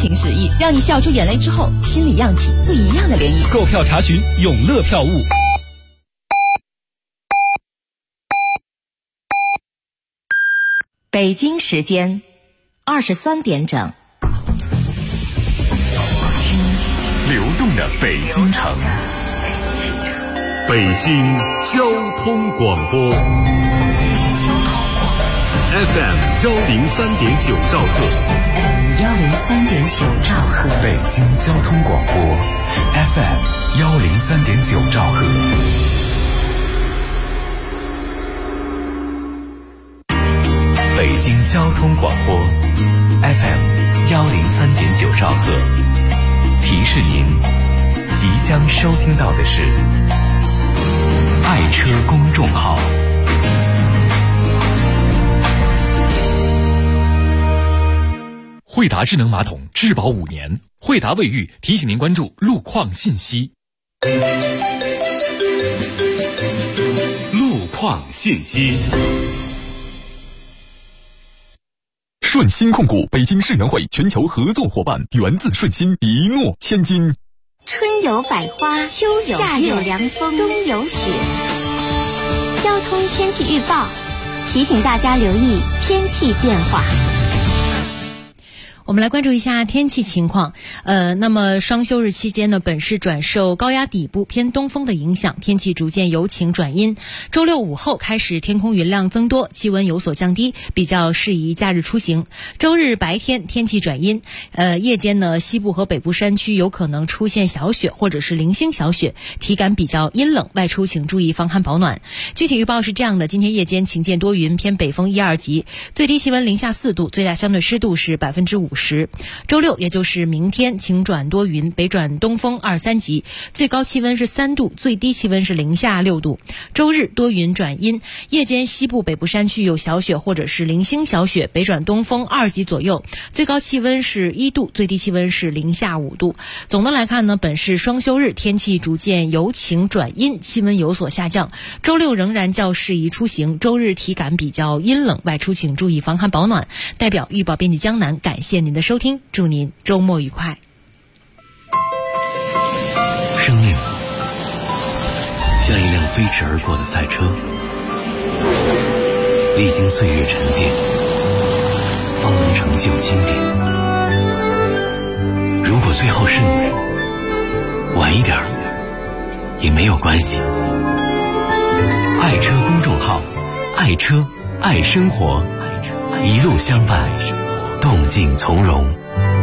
情实意，让你笑出眼泪之后，心里漾起不一样的涟漪。 购票查询永乐票务。 北京时间23点整。 流动的北京城，北京交通广播 FM 103.9兆赫 103.9兆赫， 北京交通广播 FM 103.9兆赫，北京交通广播 FM 103.9兆赫。提示您，即将收听到的是爱车公众号。 惠达智能马桶质保5年，惠达卫浴提醒您关注路况信息。 路况信息。 顺鑫控股北京世园会全球合作伙伴，源自顺鑫，一诺千金。 春有百花，秋有夏有凉风，冬有雪。交通天气预报提醒大家留意天气变化。 我们来关注一下天气情况。那么双休日期间呢，本市转受高压底部偏东风的影响，天气逐渐由晴转阴。周六午后开始天空云量增多，气温有所降低，比较适宜假日出行。周日白天天气转阴，夜间呢西部和北部山区有可能出现小雪或者是零星小雪，体感比较阴冷，外出请注意防寒保暖。具体预报是这样的：今天夜间晴见多云，偏北风1、2级，最低气温零下4度，最大相对湿度是50%。周六也就是明天晴转多云，北转东风2、3级，最高气温是3度，最低气温是零下6度。周日多云转阴，夜间西部北部山区有小雪或者是零星小雪，北转东风2级左右，最高气温是1度，最低气温是零下5度。总的来看呢，本市双休日天气逐渐由晴转阴，气温有所下降。周六仍然较适宜出行，周日体感比较阴冷，外出请注意防寒保暖。代表预报编辑江南感谢您的收听，祝您周末愉快。 生命像一辆飞驰而过的赛车，历经岁月沉淀，方能成就经典。如果最后是你，晚一点也没有关系。爱车公众号，爱车爱生活，一路相伴，动静从容。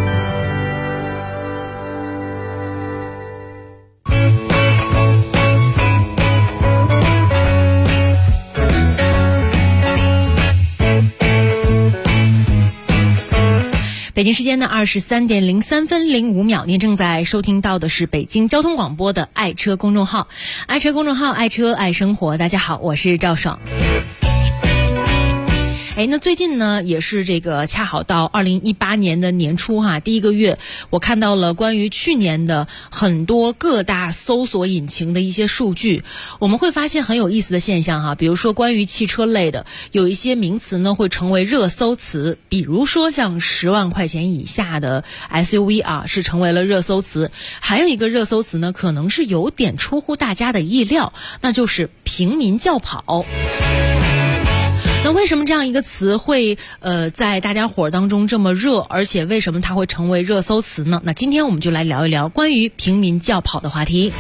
北京时间的23点03分05秒，您正在收听到的是北京交通广播的爱车公众号，爱车公众号，爱车爱生活。大家好，我是赵爽。那最近呢，也是这个恰好到2018年的年初哈，第一个月，我看到了关于去年的很多各大搜索引擎的一些数据，我们会发现很有意思的现象哈，比如说关于汽车类的，有一些名词呢会成为热搜词，比如说像10万块钱以下的 SUV 啊，是成为了热搜词。还有一个热搜词呢，可能是有点出乎大家的意料，那就是平民轿跑。那为什么这样一个词会在大家伙当中这么热，而且为什么它会成为热搜词呢？那今天我们就来聊一聊关于平民轿跑的话题。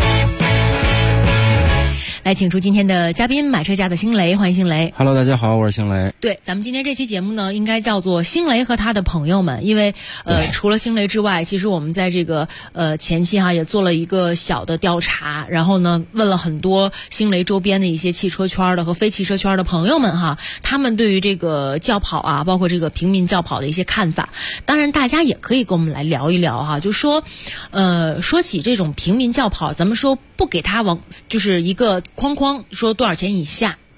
来请出今天的嘉宾，买车家的星雷，欢迎星雷。 Hello， 大家好，我是星雷。 对，咱们今天这期节目呢，应该叫做星雷和他的朋友们，因为除了星雷之外，其实我们在这个前期哈也做了一个小的调查，然后呢问了很多星雷周边的一些汽车圈的和非汽车圈的朋友们哈，他们对于这个轿跑啊，包括这个平民轿跑的一些看法。当然，大家也可以跟我们来聊一聊哈，就说说起这种平民轿跑，咱们说不给他就是一个框框说多少钱以下，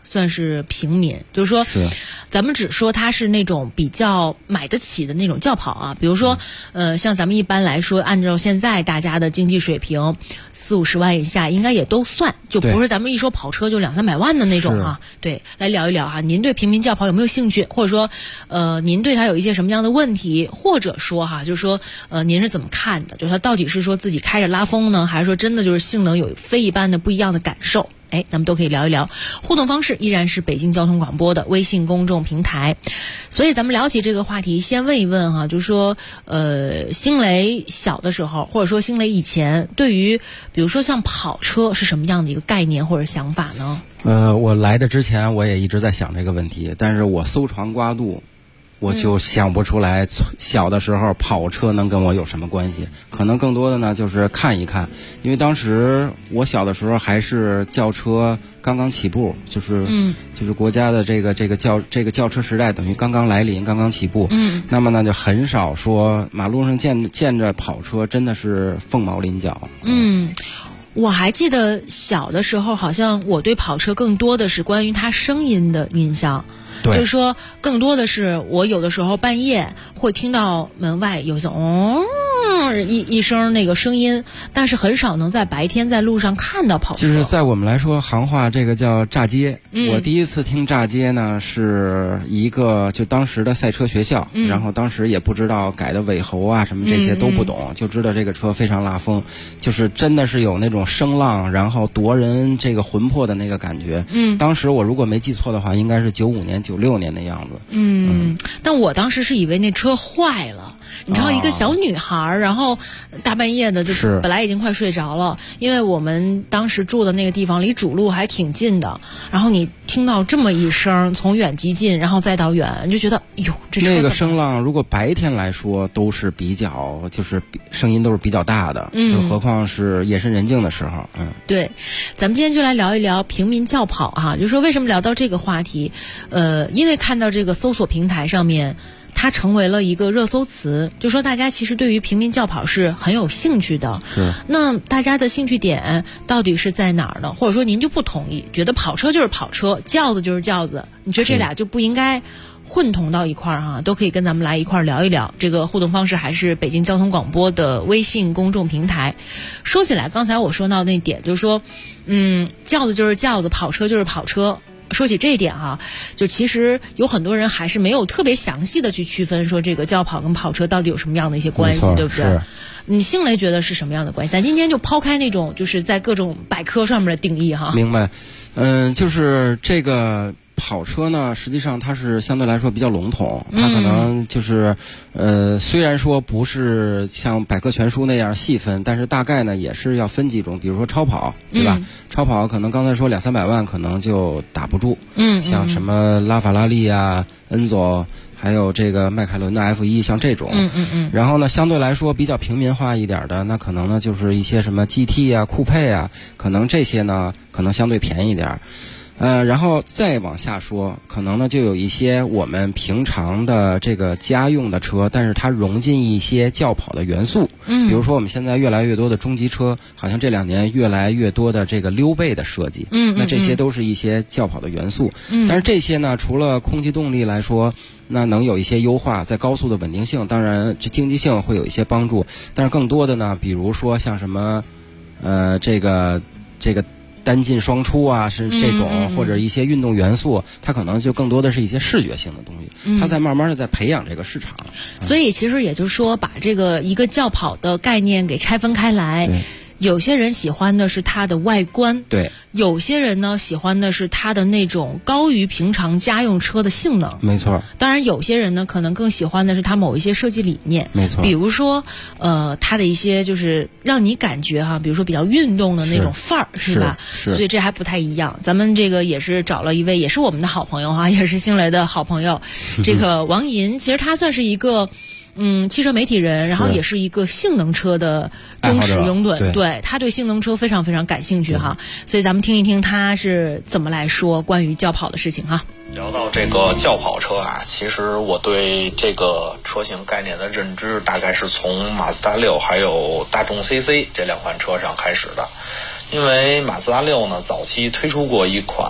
算是平民，就是说，咱们只说他是那种比较买得起的那种轿跑啊，比如说，像咱们一般来说，按照现在大家的经济水平，40-50万以下应该也都算，就不是咱们一说跑车就200-300万的那种啊。对，来聊一聊哈，您对平民轿跑有没有兴趣，或者说，您对它有一些什么样的问题，或者说哈，就是说，您是怎么看的？就是它到底是说自己开着拉风呢，还是说真的就是性能有非一般的不一样的感受？咱们都可以聊一聊。互动方式依然是北京交通广播的微信公众平台。所以咱们聊起这个话题，先问一问哈，就是说，星雷小的时候，或者说星雷以前，对于比如说像跑车是什么样的一个概念或者想法呢？ 我来的之前我也一直在想这个问题，但是我搜肠刮肚，我就想不出来小的时候跑车能跟我有什么关系。可能更多的呢就是看一看，因为当时我小的时候还是轿车刚刚起步，就是国家的这个轿车时代等于刚刚来临，刚刚起步。那么呢就很少说马路上见着跑车真的是凤毛麟角。 我还记得小的时候，好像我对跑车更多的是关于它声音的印象。就是说更多的是我有的时候半夜会听到门外有一声那个声音，但是很少能在白天在路上看到跑车。 就是在我们来说行话这个叫炸街。我第一次听炸街呢是一个就当时的赛车学校，然后当时也不知道改的尾喉啊什么这些都不懂，就知道这个车非常拉风，就是真的是有那种声浪然后夺人这个魂魄的那个感觉。当时我如果没记错的话应该是95年96年的样子。 但我当时是以为那车坏了，你知道一个小女孩，然后大半夜的就是本来已经快睡着了，因为我们当时住的那个地方离主路还挺近的，然后你听到这么一声从远及近然后再到远，你就觉得哟，这车那个声浪如果白天来说都是比较就是声音都是比较大的，就何况是夜深人静的时候。 对，咱们今天就来聊一聊平民轿跑哈，就是说为什么聊到这个话题，因为看到这个搜索平台上面它成为了一个热搜词，就说大家其实对于平民轿跑是很有兴趣的。那大家的兴趣点到底是在哪儿呢？或者说您就不同意，觉得跑车就是跑车，轿子就是轿子，你觉得这俩就不应该混同到一块儿哈？都可以跟咱们来一块儿聊一聊。这个互动方式还是北京交通广播的微信公众平台。说起来，刚才我说到那点，就是说，轿子就是轿子，跑车就是跑车。说起这一点哈，就其实有很多人还是没有特别详细的去区分说这个轿跑跟跑车到底有什么样的一些关系，对不对？你星雷觉得是什么样的关系？咱今天就抛开那种就是在各种百科上面的定义哈。 明白。就是这个跑车呢，实际上它是相对来说比较笼统，它可能就是虽然说不是像百科全书那样细分，但是大概呢也是要分几种，比如说超跑，对吧？超跑可能刚才说200-300万可能就打不住，像什么拉法拉利啊、恩佐，还有这个迈凯伦的 F1，像这种，然后呢，相对来说比较平民化一点的，那可能呢就是一些什么 GT 啊、酷配啊，可能这些呢可能相对便宜一点。然后再往下说，可能呢就有一些我们平常的这个家用的车，但是它融进一些轿跑的元素。比如说我们现在越来越多的中级车，好像这2年越来越多的这个溜背的设计。那这些都是一些轿跑的元素。但是这些呢，除了空气动力来说，那能有一些优化，在高速的稳定性，当然这经济性会有一些帮助。但是更多的呢，比如说像什么这个单进双出啊，是这种或者一些运动元素，它可能就更多的是一些视觉性的东西，它在慢慢的在培养这个市场。 所以其实也就是说，把这个一个轿跑的概念给拆分开来。有些人喜欢的是它的外观， 对； 有些人呢喜欢的是它的那种高于平常家用车的性能， 没错。 当然，有些人呢可能更喜欢的是它某一些设计理念， 没错。 比如说，它的一些就是让你感觉哈，比如说比较运动的那种范儿，是吧？ 是。 所以这还不太一样。咱们这个也是找了一位，也是我们的好朋友哈，也是星雷的好朋友，这个王银，其实他算是一个。汽车媒体人，然后也是一个性能车的忠实拥趸，对，他对性能车非常非常感兴趣哈，所以咱们听一听他是怎么来说关于轿跑的事情哈。 聊到这个轿跑车啊，其实我对这个车型概念的认知大概是从马自达6还有大众 CC 这2款车上开始的。因为马自达6呢早期推出过一款，它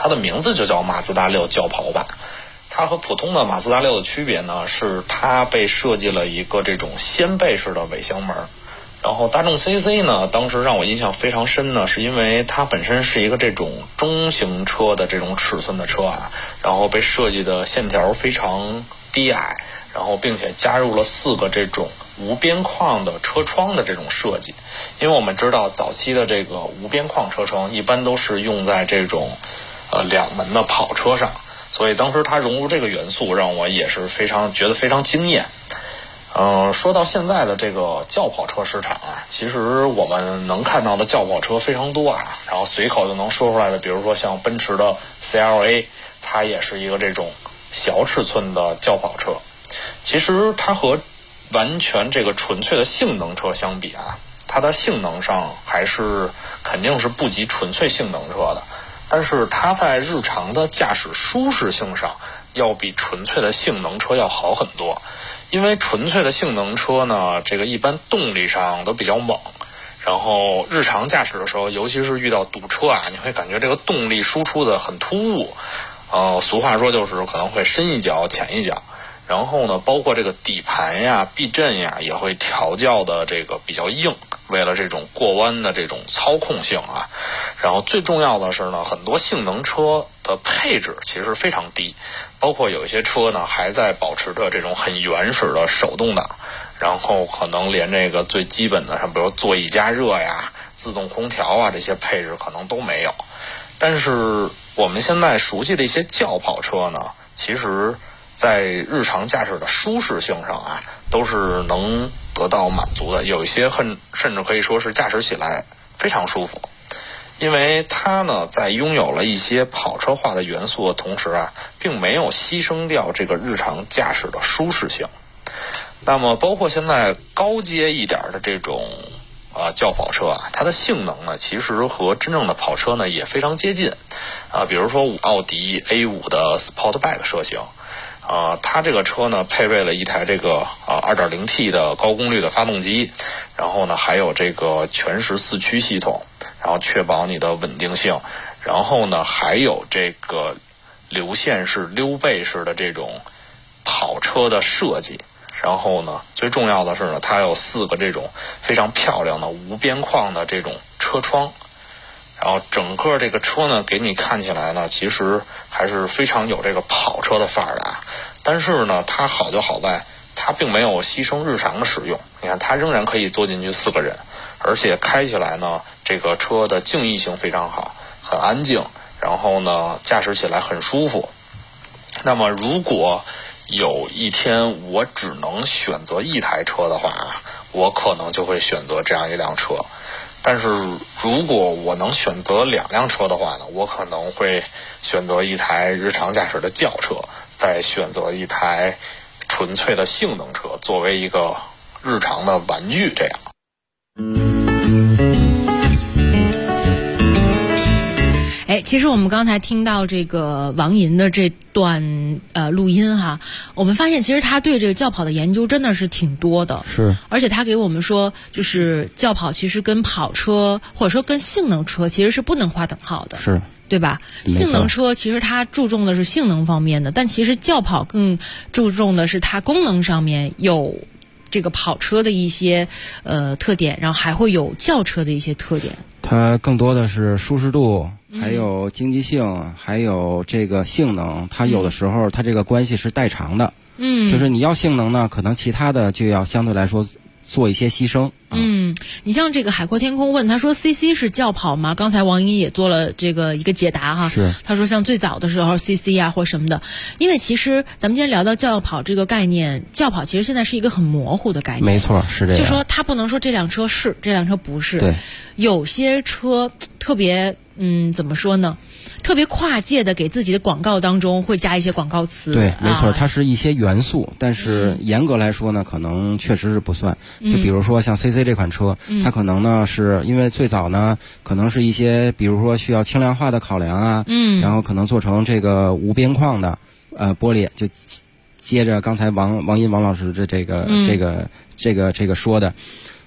它的名字就叫马自达6轿跑版。它和普通的马自达6的区别呢，是它被设计了一个这种掀背式的尾箱门。然后大众 CC 呢，当时让我印象非常深呢，是因为它本身是一个这种中型车的这种尺寸的车啊，然后被设计的线条非常低矮，然后并且加入了4个这种无边框的车窗的这种设计。因为我们知道早期的这个无边框车窗一般都是用在这种2门的跑车上，所以当时它融入这个元素，让我也是觉得非常惊艳。说到现在的这个轿跑车市场啊，其实我们能看到的轿跑车非常多啊，然后随口就能说出来的，比如说像奔驰的 CLA， 它也是一个这种小尺寸的轿跑车。其实它和完全这个纯粹的性能车相比啊，它的性能上肯定是不及纯粹性能车的，但是它在日常的驾驶舒适性上要比纯粹的性能车要好很多。因为纯粹的性能车呢，这个一般动力上都比较猛，然后日常驾驶的时候，尤其是遇到堵车啊，你会感觉这个动力输出的很突兀，俗话说就是可能会深一脚浅一脚。然后呢，包括这个底盘呀、避震呀，也会调教的这个比较硬，为了这种过弯的这种操控性啊。然后最重要的是呢，很多性能车的配置其实非常低，包括有一些车呢还在保持着这种很原始的手动挡，然后可能连这个最基本的，像比如座椅加热呀、自动空调啊这些配置可能都没有。但是我们现在熟悉的一些轿跑车呢，其实在日常驾驶的舒适性上啊，都是能得到满足的，有一些甚至可以说是驾驶起来非常舒服。因为它呢，在拥有了一些跑车化的元素的同时啊，并没有牺牲掉这个日常驾驶的舒适性。那么包括现在高阶一点的这种轿跑车啊，它的性能呢，其实和真正的跑车呢也非常接近比如说奥迪 A5 的 Sportback 车型。它这个车呢配备了一台这个2.0T 的高功率的发动机，然后呢还有这个全时4驱系统，然后确保你的稳定性，然后呢还有这个流线式溜背式的这种跑车的设计，然后呢最重要的是呢，它有4个这种非常漂亮的无边框的这种车窗。然后整个这个车呢，给你看起来呢，其实还是非常有这个跑车的范儿的啊。但是呢，它好就好在它并没有牺牲日常的使用。你看，它仍然可以坐进去4个人，而且开起来呢，这个车的静谧性非常好，很安静，然后呢，驾驶起来很舒服。那么，如果有一天我只能选择一台车的话，我可能就会选择这样一辆车。但是如果我能选择2辆车的话呢，我可能会选择一台日常驾驶的轿车，再选择一台纯粹的性能车，作为一个日常的玩具这样。 其实我们刚才听到这个王银的这段录音哈，我们发现其实他对这个轿跑的研究真的是挺多的， 是， 而且他给我们说，就是轿跑其实跟跑车或者说跟性能车其实是不能划等号的， 是， 对吧？性能车其实它注重的是性能方面的，但其实轿跑更注重的是它功能上面有这个跑车的一些特点，然后还会有轿车的一些特点。 它更多的是舒适度，还有经济性，还有这个性能。它有的时候它这个关系是代偿的，就是你要性能呢，可能其他的就要相对来说做一些牺牲。 你像这个海阔天空问他说 CC 是轿跑吗？刚才王英也做了这个一个解答哈， 是他说像最早的时候 CC 啊或什么的，因为其实咱们今天聊到轿跑这个概念，轿跑其实现在是一个很模糊的概念， 没错，是这样， 就说他不能说这辆车是，这辆车不是， 对， 有些车特别怎么说呢？特别跨界的给自己的广告当中会加一些广告词， 对，没错，它是一些元素，但是严格来说呢，可能确实是不算。就比如说像 CC 这款车，它可能呢是因为最早呢，可能是一些比如说需要轻量化的考量啊，然后可能做成这个无边框的玻璃，就接着刚才王老师的这个说的。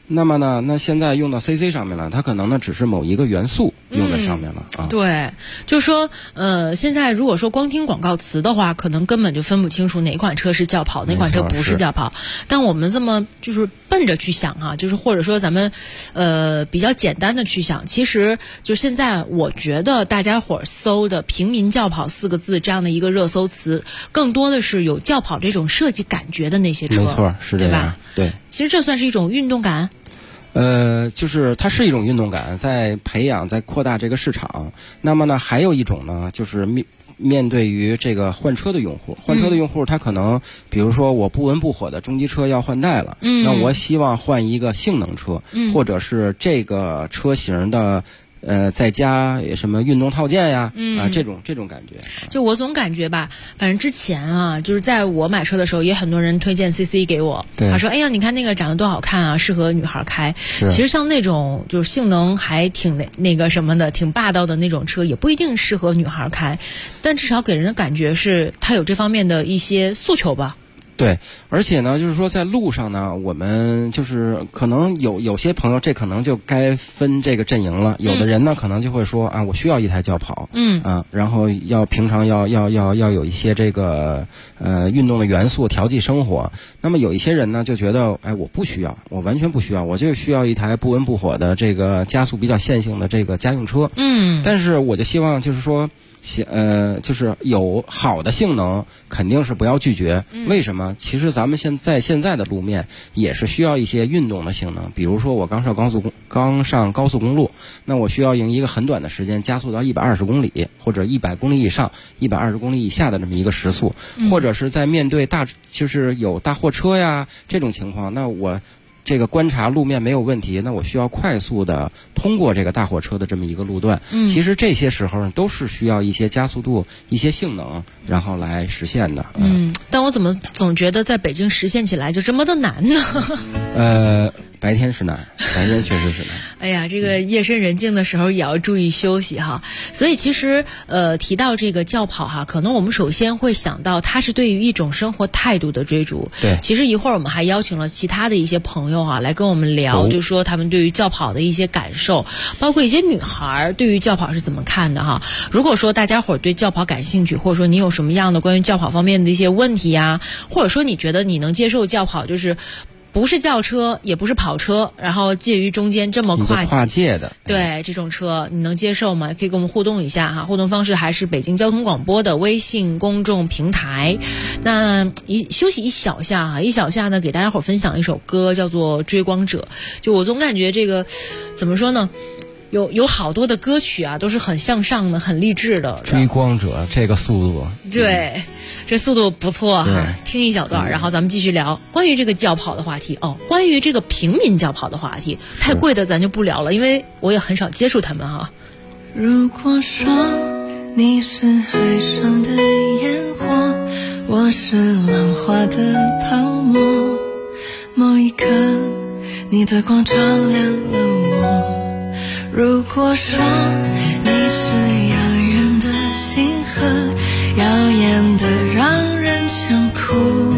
那么呢，那现在用到 CC 上面了，它可能呢只是某一个元素用在上面了啊。 对，就是说现在如果说光听广告词的话，可能根本就分不清楚哪款车是轿跑，哪款车不是轿跑。但我们这么就是奔着去想哈，就是或者说咱们比较简单的去想，其实就现在我觉得大家伙搜的平民轿跑4个字这样的一个热搜词，更多的是有轿跑这种设计感觉的那些车。 没错，是这样，对吧？对， 其实这算是一种运动感。 就是它是一种运动感，在培养，在扩大这个市场。那么呢，还有一种呢，就是面对于这个换车的用户，他可能，比如说我不温不火的中级车要换代了，那我希望换一个性能车，或者是这个车型的。再加什么运动套件呀，这种感觉。 就我总感觉吧，反正之前啊，就是在我买车的时候，也很多人推荐 CC 给我，他说：“哎呀，你看那个长得多好看啊，适合女孩开。”其实像那种就是性能还挺那个什么的，挺霸道的那种车，也不一定适合女孩开，但至少给人的感觉是它有这方面的一些诉求吧。 对，而且呢，就是说在路上呢，我们就是可能有些朋友，这可能就该分这个阵营了。有的人呢，可能就会说啊，我需要一台轿跑，然后平常要有一些这个运动的元素调剂生活。那么有一些人呢，就觉得哎，我不需要，我完全不需要，我就需要一台不温不火的这个加速比较线性的这个家用车。但是我就希望就是说。就是有好的性能，肯定是不要拒绝。为什么？其实咱们现在的路面也是需要一些运动的性能。比如说我刚上高速公路，那我需要用一个很短的时间加速到120公里，或者100公里以上、120公里以下的这么一个时速，或者是在面对就是有大货车呀这种情况，那我。这个观察路面没有问题，那我需要快速的通过这个大货车的这么一个路段。其实这些时候呢，都是需要一些加速度、一些性能，然后来实现的。 但我怎么总觉得在北京实现起来就这么的难呢？ 白天是难，白天确实是难。 哎呀，这个夜深人静的时候也要注意休息哈。所以其实提到这个轿跑哈，可能我们首先会想到它是对于一种生活态度的追逐。 对， 其实一会儿我们还邀请了其他的一些朋友啊来跟我们聊，就说他们对于轿跑的一些感受，包括一些女孩对于轿跑是怎么看的哈。如果说大家伙对轿跑感兴趣，或者说你有什么样的关于轿跑方面的一些问题呀，或者说你觉得你能接受轿跑就是不是轿车也不是跑车，然后介于中间这么跨界的， 对这种车你能接受吗？可以跟我们互动一下哈，互动方式还是北京交通广播的微信公众平台。那休息一小下呢，给大家伙分享一首歌，叫做《追光者》。就我总感觉这个怎么说呢？有好多的歌曲啊，都是很向上的、很励志的。 追光者这个速度， 对，这速度不错哈。听一小段，然后咱们继续聊关于这个轿跑的话题。关于这个平民轿跑的话题，太贵的咱就不聊了，因为我也很少接触他们哈。 如果说你是海上的烟火，我是浪花的泡沫，某一刻你的光照亮了我。如果说你是遥远的星河，耀眼的让人想哭，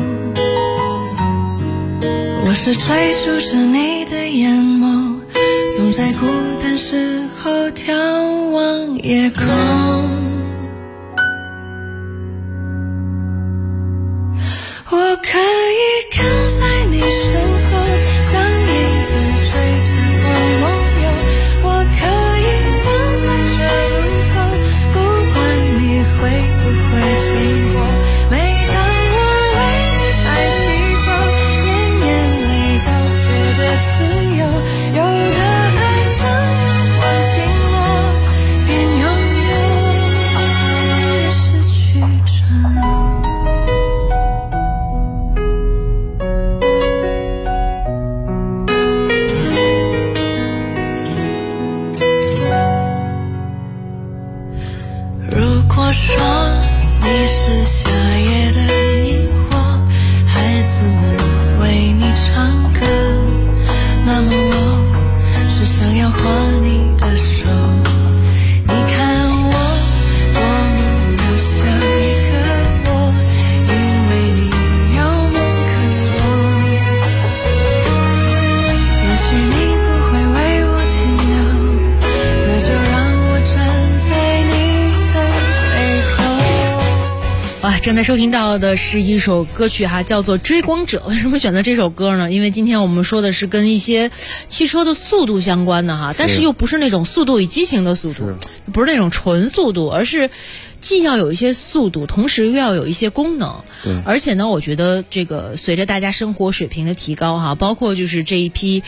我是追逐着你的眼眸，总在孤单时候眺望夜空。我可以跟在你身后，像影子追着我梦游，我可以等在这路口，不管你会不会经过。每当我为你抬起头，连眼泪都觉得自由，有的爱像阳光倾落，便永远失去着。 正在收听到的是一首歌曲哈，叫做《追光者》。为什么选择这首歌呢？因为今天我们说的是跟一些汽车的速度相关的哈，但是又不是那种速度与激情的速度，不是那种纯速度，而是既要有一些速度，同时又要有一些功能。 对， 而且呢，我觉得这个随着大家生活水平的提高哈，包括就是这一批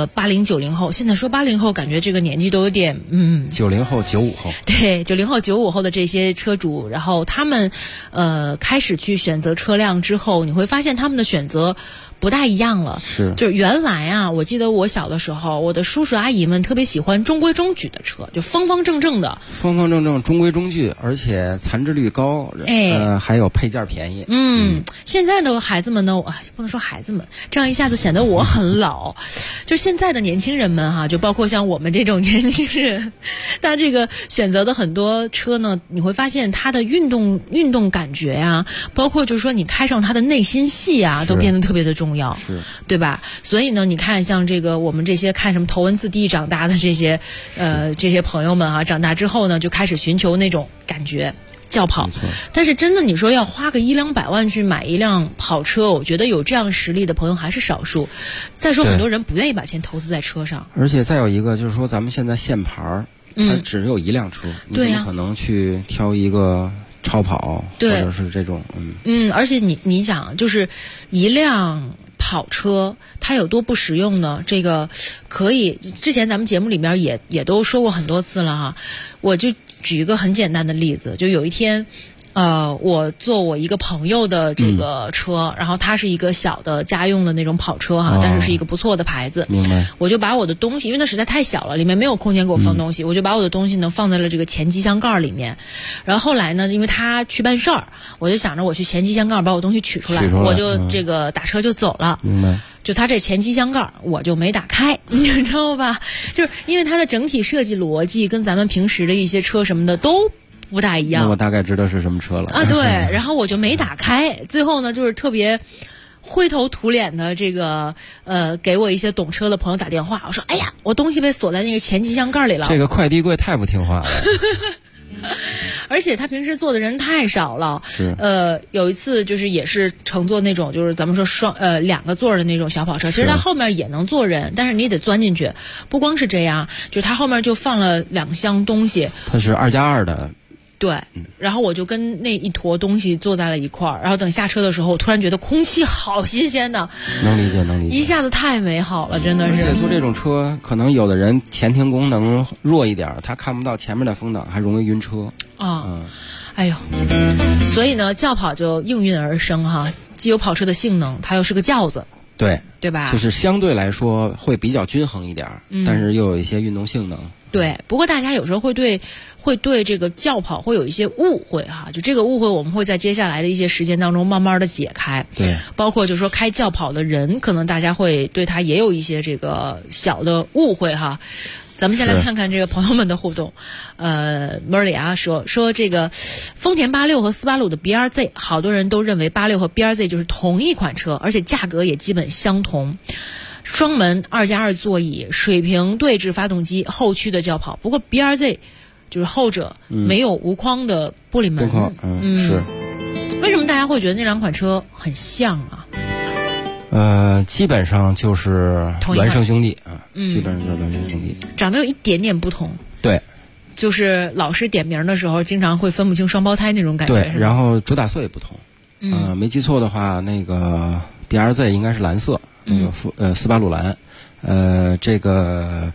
80、90后，现在说80后，感觉这个年纪都有点 90后、95后， 对，90后、95后的这些车主，然后他们开始去选择车辆之后，你会发现他们的选择不大一样了。 是， 就是原来啊，我记得我小的时候，我的叔叔阿姨们特别喜欢中规中矩的车，就方方正正的， 中规中矩，而且残值率高，还有配件便宜。 现在的孩子们呢，不能说孩子们，这样一下子显得我很老。就是现在的年轻人们哈，就包括像我们这种年轻人，他这个选择的很多车呢，你会发现它的运动感觉呀，包括就是说你开上它的内心戏啊，都变得特别的重要，对吧？所以呢，你看像这个我们这些看什么头文字 D 长大的这些朋友们啊，长大之后呢，就开始寻求那种感觉。轿跑，但是真的你说要花个1-2百万去买一辆跑车，我觉得有这样实力的朋友还是少数。再说很多人不愿意把钱投资在车上， 而且再有一个就是说咱们现在限牌它只有一辆车，你怎么可能去挑一个超跑或者是这种而且你想就是一辆跑车它有多不实用呢？这个可以，之前咱们节目里面也都说过很多次了哈。我就举一个很简单的例子，就有一天我坐我一个朋友的这个车，然后它是一个小的家用的那种跑车哈，但是是一个不错的牌子。 明白。 我就把我的东西，因为它实在太小了，里面没有空间给我放东西，我就把我的东西呢放在了这个前机箱盖里面。然后后来呢，因为他去办事儿，我就想着我去前机箱盖把我东西取出来，我就这个打车就走了。 明白。 就它这前机箱盖我就没打开，你知道吧？就是因为它的整体设计逻辑跟咱们平时的一些车什么的都不大一样。 那我大概知道是什么车了啊。 对，然后我就没打开，最后呢就是特别灰头土脸的这个给我一些懂车的朋友打电话，我说哎呀，我东西被锁在那个前机箱盖里了。 这个快递柜太不听话了。 而且他平时坐的人太少了，有一次就是也是乘坐那种就是咱们说2个座的那种小跑车，其实他后面也能坐人，但是你得钻进去。不光是这样，就他后面就放了2箱东西， 它是2+2的。 对，然后我就跟那一坨东西坐在了一块儿，然后等下车的时候，我突然觉得空气好新鲜的， 能理解，一下子太美好了，真的是。 而且坐这种车，可能有的人前庭功能弱一点，他看不到前面的风挡，还容易晕车啊。哎呦，所以呢，轿跑就应运而生哈，既有跑车的性能，它又是个轿子。对吧？ 就是相对来说会比较均衡一点，但是又有一些运动性能。 对，不过大家有时候会对这个轿跑会有一些误会哈，就这个误会我们会在接下来的一些时间当中慢慢的解开。 对， 包括就是说开轿跑的人，可能大家会对他也有一些这个小的误会哈。咱们先来看看这个朋友们的互动。莫尔里亚说这个丰田86和斯巴鲁的 BRZ， 好多人都认为86和 BRZ 就是同一款车，而且价格也基本相同。双门2+2座椅，水平对置发动机，后驱的轿跑。不过 BRZ 就是后者没有无框的玻璃门。 是。 为什么大家会觉得那2款车很像啊？ 基本上就是孪生兄弟啊，基本上就是孪生兄弟， 长得有一点点不同。 对， 就是老师点名的时候，经常会分不清双胞胎那种感觉。 对，然后主打色也不同。没记错的话，那个 BRZ 应该是蓝色，那个斯巴鲁蓝。这个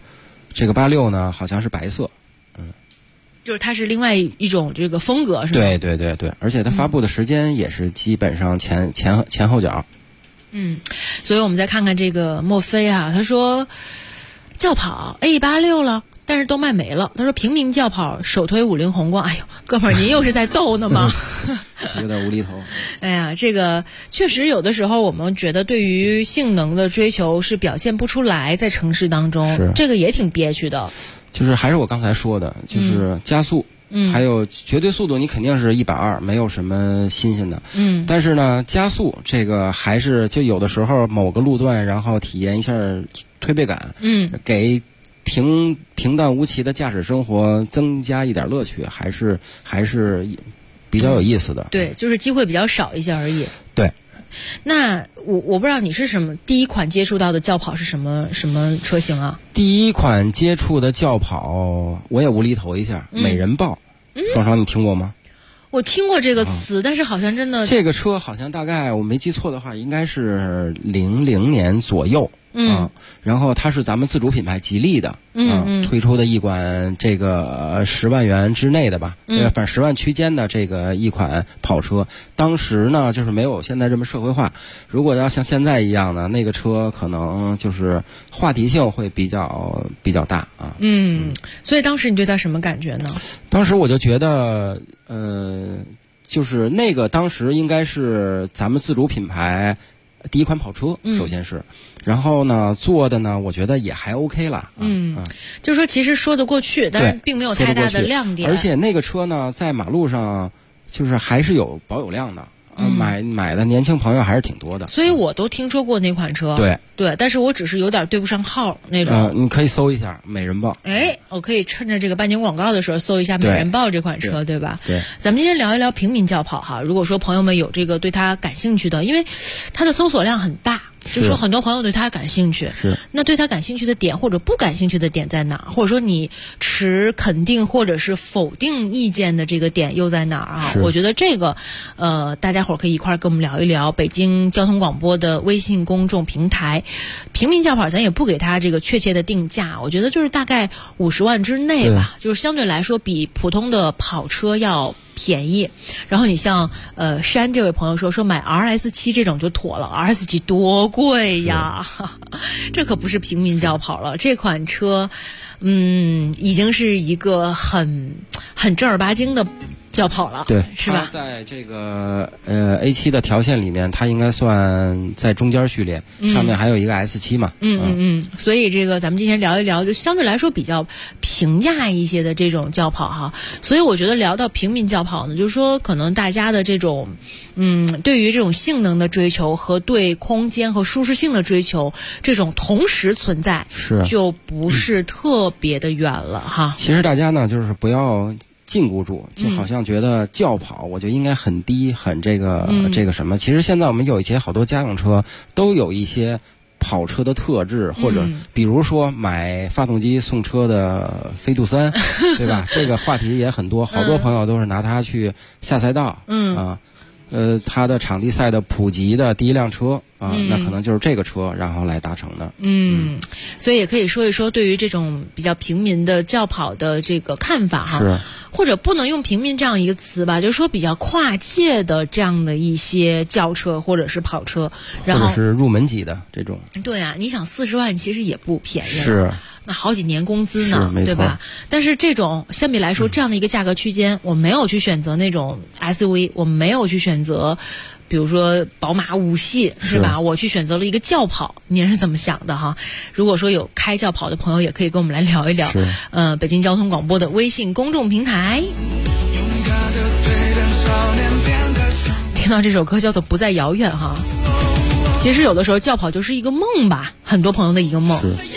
86呢，好像是白色。 就是它是另外一种这个风格，是吧？ 对，而且它发布的时间也是基本上前后脚。 所以我们再看看这个墨菲啊，他说轿跑 A86 了，但是都卖没了。他说平民轿跑首推50宏光。哎呦，哥们儿，您又是在逗呢吗？ 有点无厘头。 哎呀，这个确实有的时候我们觉得对于性能的追求是表现不出来，在城市当中，这个也挺憋屈的。 就是还是我刚才说的，就是加速。还有绝对速度，你肯定是120，没有什么新鲜的。但是呢，加速这个还是就有的时候某个路段，然后体验一下推背感，给平淡无奇的驾驶生活增加一点乐趣，还是比较有意思的。 对，就是机会比较少一些而已。 对。 那我不知道你是什么第一款接触到的轿跑是什么车型啊？ 第一款接触的轿跑，我也无厘头一下，美人豹。双双，你听过吗？ 我听过这个词，但是好像真的这个车好像大概我没记错的话，应该是00年左右。然后它是咱们自主品牌吉利的，推出的一款这个10万元之内的吧，反正10万区间的这个一款跑车。当时呢，就是没有现在这么社会化。如果要像现在一样的那个车，可能就是话题性会比较大啊。 所以当时你对它什么感觉呢？ 当时我就觉得，就是那个当时应该是咱们自主品牌第一款跑车，首先是，然后呢做的呢，我觉得也还 OK 了。 就是说其实说得过去，但是并没有太大的亮点。 而且那个车呢，在马路上就是还是有保有量的。买的年轻朋友还是挺多的， 所以我都听说过那款车。对，但是我只是有点对不上号那种。 你可以搜一下美人豹。 我可以趁着这个半年广告的时候搜一下美人豹这款车，对吧？ 对。 咱们今天聊一聊平民轿跑哈。如果说朋友们有这个对它感兴趣的，因为它的搜索量很大。就说很多朋友对他感兴趣，那对他感兴趣的点或者不感兴趣的点在哪儿？或者说你持肯定或者是否定意见的这个点又在哪儿啊？我觉得这个大家伙可以一块儿跟我们聊一聊。北京交通广播的微信公众平台平民轿跑，咱也不给它这个确切的定价，我觉得就是大概50万之内吧，就是相对来说比普通的跑车要便宜。然后你像山这位朋友说买 RS7 这种就妥了， RS7 多贵呀，这可不是平民轿跑了。这款车已经是一个很正儿八经的轿跑了， 对， 是吧？ 它在这个A7 的条线里面，它应该算在中间序列，上面还有一个 S7 嘛。 所以这个咱们今天聊一聊，就相对来说比较平价一些的这种轿跑哈。所以我觉得聊到平民轿跑呢，就是说可能大家的这种对于这种性能的追求和对空间和舒适性的追求，这种同时存在，就不是特别的远了哈。 其实大家呢，就是不要禁锢住，就好像觉得轿跑我就应该很低，很这个什么。其实现在我们有一些好多家用车都有一些跑车的特质，或者比如说买发动机送车的飞度3，对吧？这个话题也很多，好多朋友都是拿它去下赛道，它的场地赛的普及的第一辆车那可能就是这个车，然后来达成的。 所以也可以说一说对于这种比较平民的轿跑的这个看法哈，或者不能用平民这样一个词吧，就是说比较跨界的这样的一些轿车或者是跑车，然后或者是入门级的这种。 对啊，你想40万其实也不便宜了， 是那好几年工资呢，对吧？但是这种相比来说，这样的一个价格区间，我没有去选择那种 SUV， 我没有去选择比如说宝马5系，是吧？我去选择了一个轿跑，你是怎么想的哈？如果说有开轿跑的朋友，也可以跟我们来聊一聊。北京交通广播的微信公众平台。听到这首歌叫做《不再遥远》哈，其实有的时候轿跑就是一个梦吧，很多朋友的一个梦。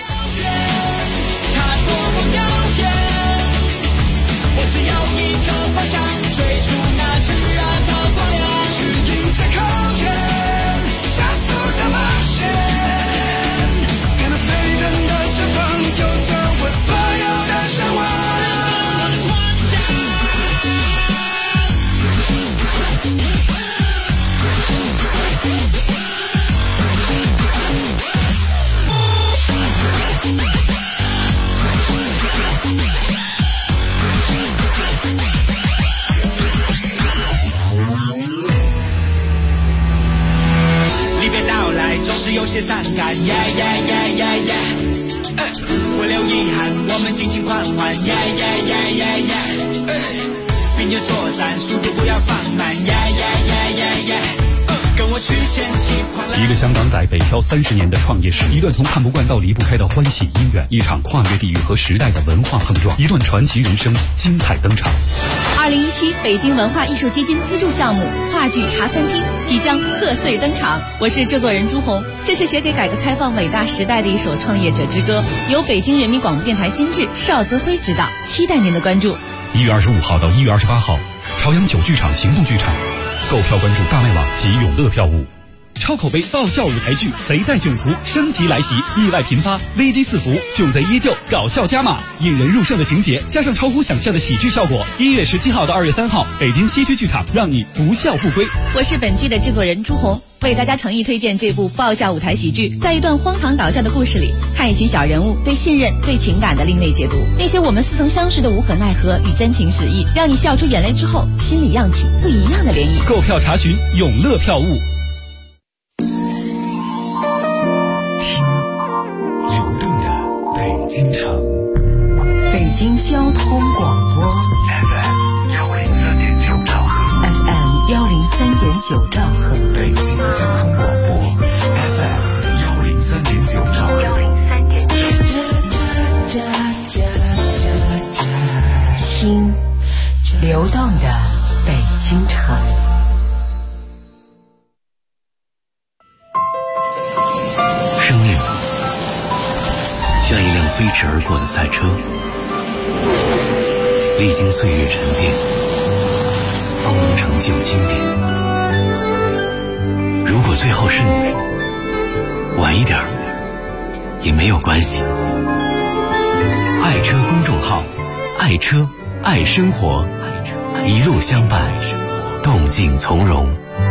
有些伤感，不留遗憾，我们尽情狂欢，并肩作战，速度不要放慢，跟我去掀起狂澜。 一个香港仔北漂30年的创业史，一段从看不惯到离不开的欢喜姻缘，一场跨越地域和时代的文化碰撞，一段传奇人生精彩登场。 2017北京文化艺术基金资助项目话剧茶餐厅即将贺岁登场，我是制作人朱红。这是写给改革开放伟大时代的一首创业者之歌，由北京人民广播电台监制邵泽辉执导，期待您的关注。 1月25号到1月28号， 朝阳9剧场行动剧场，购票关注大麦网及永乐票务。 超口碑爆笑舞台剧《贼在囧途》升级来袭，意外频发，危机四伏，囧贼依旧，搞笑加码，引人入胜的情节加上超乎想象的喜剧效果。1月17号到2月3号，北京西区剧场，让你不笑不归。 我是本剧的制作人朱红，为大家诚意推荐这部爆笑舞台喜剧。在一段荒唐搞笑的故事里，看一群小人物对信任、对情感的另类解读，那些我们似曾相识的无可奈何与真情实意，让你笑出眼泪之后，心里漾起不一样的涟漪。 购票查询永乐票务。 北京城， 北京交通广播 FM 103.9兆赫 ，FM 103.9兆赫， 北京交通广播 FM 103.9兆赫 ，103.9，听流动的北京城。 生命像一辆飞驰而过的赛车，历经岁月沉淀，方能成就经典。如果最后是你，晚一点也没有关系。爱车公众号，爱车爱生活，一路相伴，动静从容。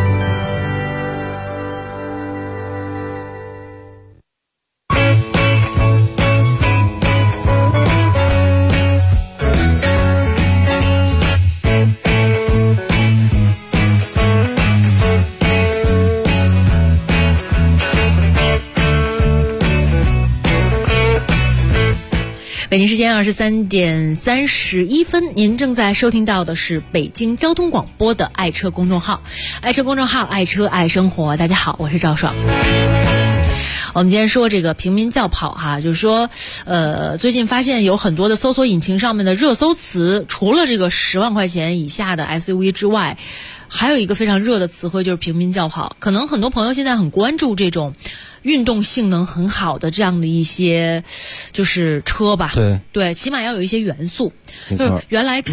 北京时间23点31分，您正在收听到的是北京交通广播的爱车公众号，爱车公众号，爱车爱生活。大家好，我是赵爽。我们今天说这个平民轿跑哈，就是说，最近发现有很多的搜索引擎上面的热搜词，除了这个10万块钱以下的 SUV 之外，还有一个非常热的词汇就是平民轿跑。可能很多朋友现在很关注这种运动性能很好的这样的一些就是车吧，对，起码要有一些元素。就是原来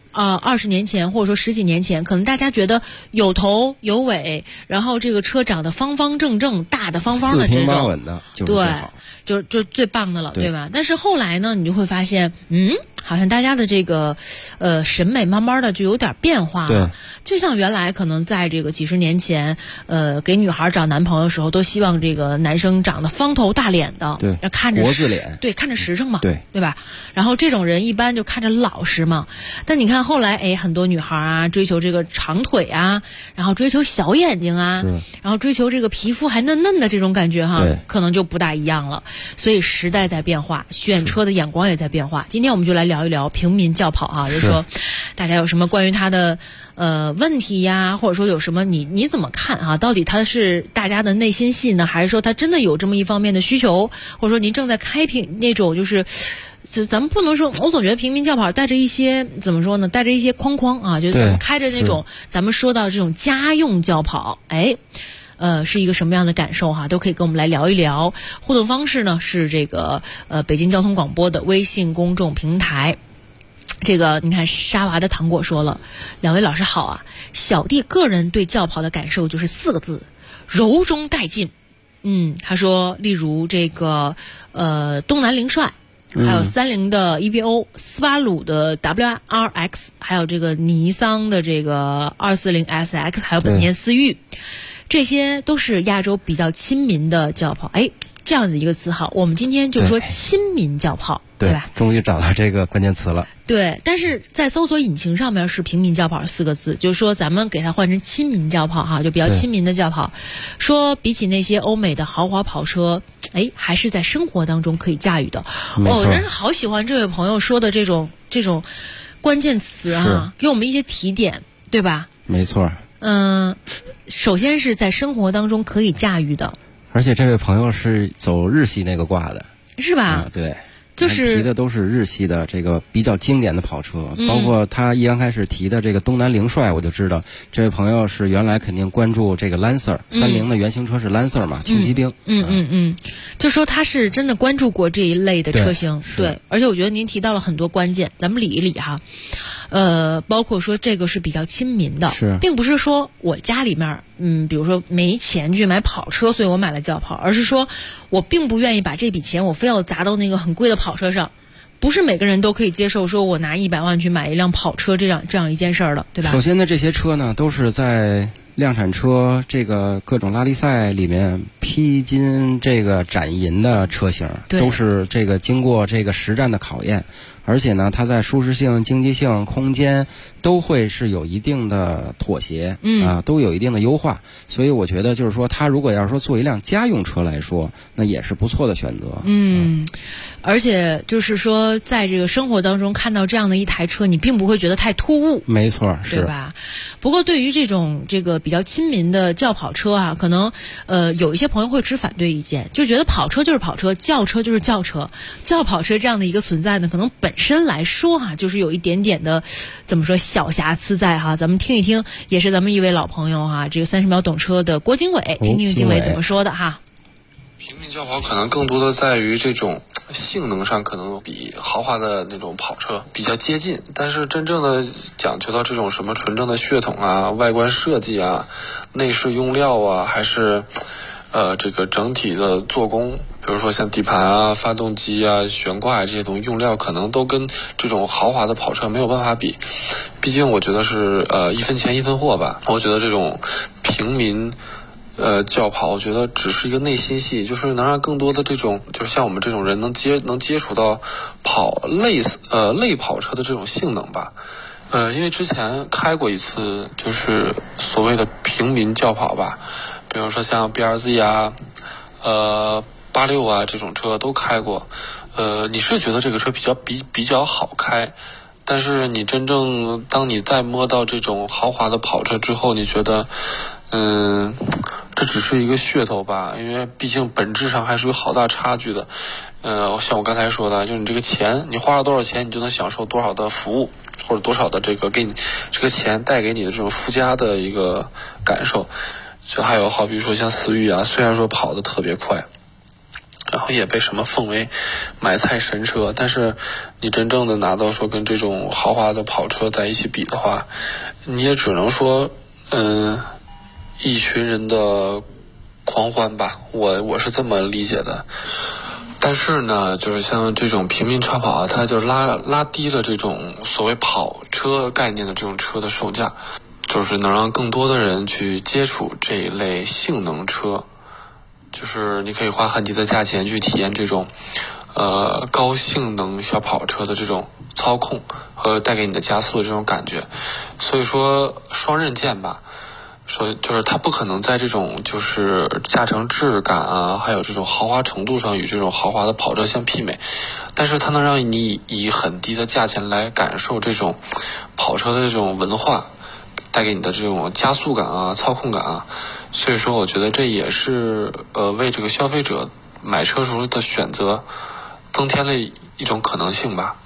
20年前或者说10几年前，可能大家觉得有头有尾，然后这个车长得方方正正、大的方方的这种， 四平八稳的，就是最好， 就最棒的了，对吧？但是后来呢，你就会发现，好像大家的这个审美慢慢的就有点变化了。就像原来可能在这个几十年前，给女孩找男朋友的时候，都希望这个男生长得方头大脸的， 对， 看着国字脸， 对，看着实诚嘛， 对吧？然后这种人一般就看着老实嘛。但你看后来，很多女孩啊，追求这个长腿啊，然后追求小眼睛啊，然后追求这个皮肤还嫩嫩的这种感觉哈，可能就不大一样了。所以时代在变化，选车的眼光也在变化。今天我们就来聊一聊平民轿跑啊，就是说大家有什么关于它的问题呀，或者说有什么你怎么看啊？到底它是大家的内心戏呢，还是说它真的有这么一方面的需求？或者说您正在开辟那种就咱们不能说，我总觉得平民轿跑带着一些怎么说呢？带着一些框框啊，就是开着那种咱们说到这种家用轿跑，是一个什么样的感受哈？都可以跟我们来聊一聊。互动方式呢是这个北京交通广播的微信公众平台。这个你看沙娃的糖果说了，两位老师好啊，小弟个人对轿跑的感受就是4个字：柔中带劲。他说例如这个东南凌帅，还有30的 EVO， 斯巴鲁的 WRX， 还有这个尼桑的这个240 SX， 还有本田思域，这些都是亚洲比较亲民的轿跑。这样子一个词好，我们今天就说亲民轿跑，对吧？ 终于找到这个关键词了。 对，但是在搜索引擎上面是平民轿跑4个字，就是说咱们给它换成亲民轿跑哈，就比较亲民的轿跑。说比起那些欧美的豪华跑车，还是在生活当中可以驾驭的。真是好喜欢这位朋友说的这种关键词啊，给我们一些提点，对吧？ 没错。 首先是在生活当中可以驾驭的。 而且这位朋友是走日系那个挂的， 是吧？ 对， 就是提的都是日系的这个比较经典的跑车，包括他一刚开始提的这个东南凌帅，我就知道这位朋友是原来肯定关注这个 Lancer，30的原型车是 Lancer 嘛，轻骑兵。 就说他是真的关注过这一类的车型，对。而且我觉得您提到了很多关键，咱们理一理哈。 包括说这个是比较亲民的， 是， 并不是说我家里面比如说没钱去买跑车，所以我买了轿跑，而是说我并不愿意把这笔钱我非要砸到那个很贵的跑车上。不是每个人都可以接受说我拿100万去买一辆跑车这样一件事儿的，对吧？ 首先呢，这些车呢都是在量产车这个各种拉力赛里面披荆这个斩银的车型，都是这个经过这个实战的考验，而且呢，它在舒适性、经济性、空间都会是有一定的妥协，都有一定的优化。所以我觉得就是说，它如果要是说做一辆家用车来说，那也是不错的选择。 而且就是说，在这个生活当中看到这样的一台车，你并不会觉得太突兀。 没错，是， 对吧？不过对于这个比较亲民的轿跑车啊，可能有一些朋友会持反对意见，就觉得跑车就是跑车，轿车就是轿车，轿跑车这样的一个存在呢，可能本身来说就是有一点点的怎么说小瑕疵在哈。咱们听一听，也是咱们一位老朋友哈，这个30秒懂车的郭经纬，听听经纬怎么说的哈。 平民轿跑可能更多的在于这种性能上，可能比豪华的那种跑车比较接近，但是真正的讲究到这种什么纯正的血统啊、外观设计啊、内饰用料啊，还是这个整体的做工，比如说像底盘啊、发动机啊、悬挂这些东西用料，可能都跟这种豪华的跑车没有办法比。毕竟我觉得是一分钱一分货吧。我觉得这种平民轿跑，我觉得只是一个内心戏，就是能让更多的这种，就是像我们这种人能接触到类跑车的这种性能吧。因为之前开过一次，就是所谓的平民轿跑吧，比如说像 BRZ 啊、86啊这种车都开过。你是觉得这个车比较好开，但是你真正当你再摸到这种豪华的跑车之后，你觉得这只是一个噱头吧，因为毕竟本质上还是有好大差距的。像我刚才说的，就是你这个钱，你花了多少钱，你就能享受多少的服务，或者多少的这个给你这个钱带给你的这种附加的一个感受。就还有好比说像思域啊，虽然说跑得特别快，然后也被什么奉为买菜神车，但是你真正的拿到说跟这种豪华的跑车在一起比的话，你也只能说一群人的狂欢吧，我是这么理解的。但是呢，就是像这种平民超跑啊，它就拉低了这种所谓跑车概念的这种车的售价，就是能让更多的人去接触这一类性能车，就是你可以花很低的价钱去体验这种高性能小跑车的这种操控和带给你的加速的这种感觉。所以说双刃剑吧，说就是它不可能在这种就是驾乘质感啊，还有这种豪华程度上与这种豪华的跑车相媲美，但是它能让你以很低的价钱来感受这种跑车的这种文化带给你的这种加速感啊、操控感啊。所以说我觉得这也是为这个消费者买车时候的选择增添了一种可能性吧。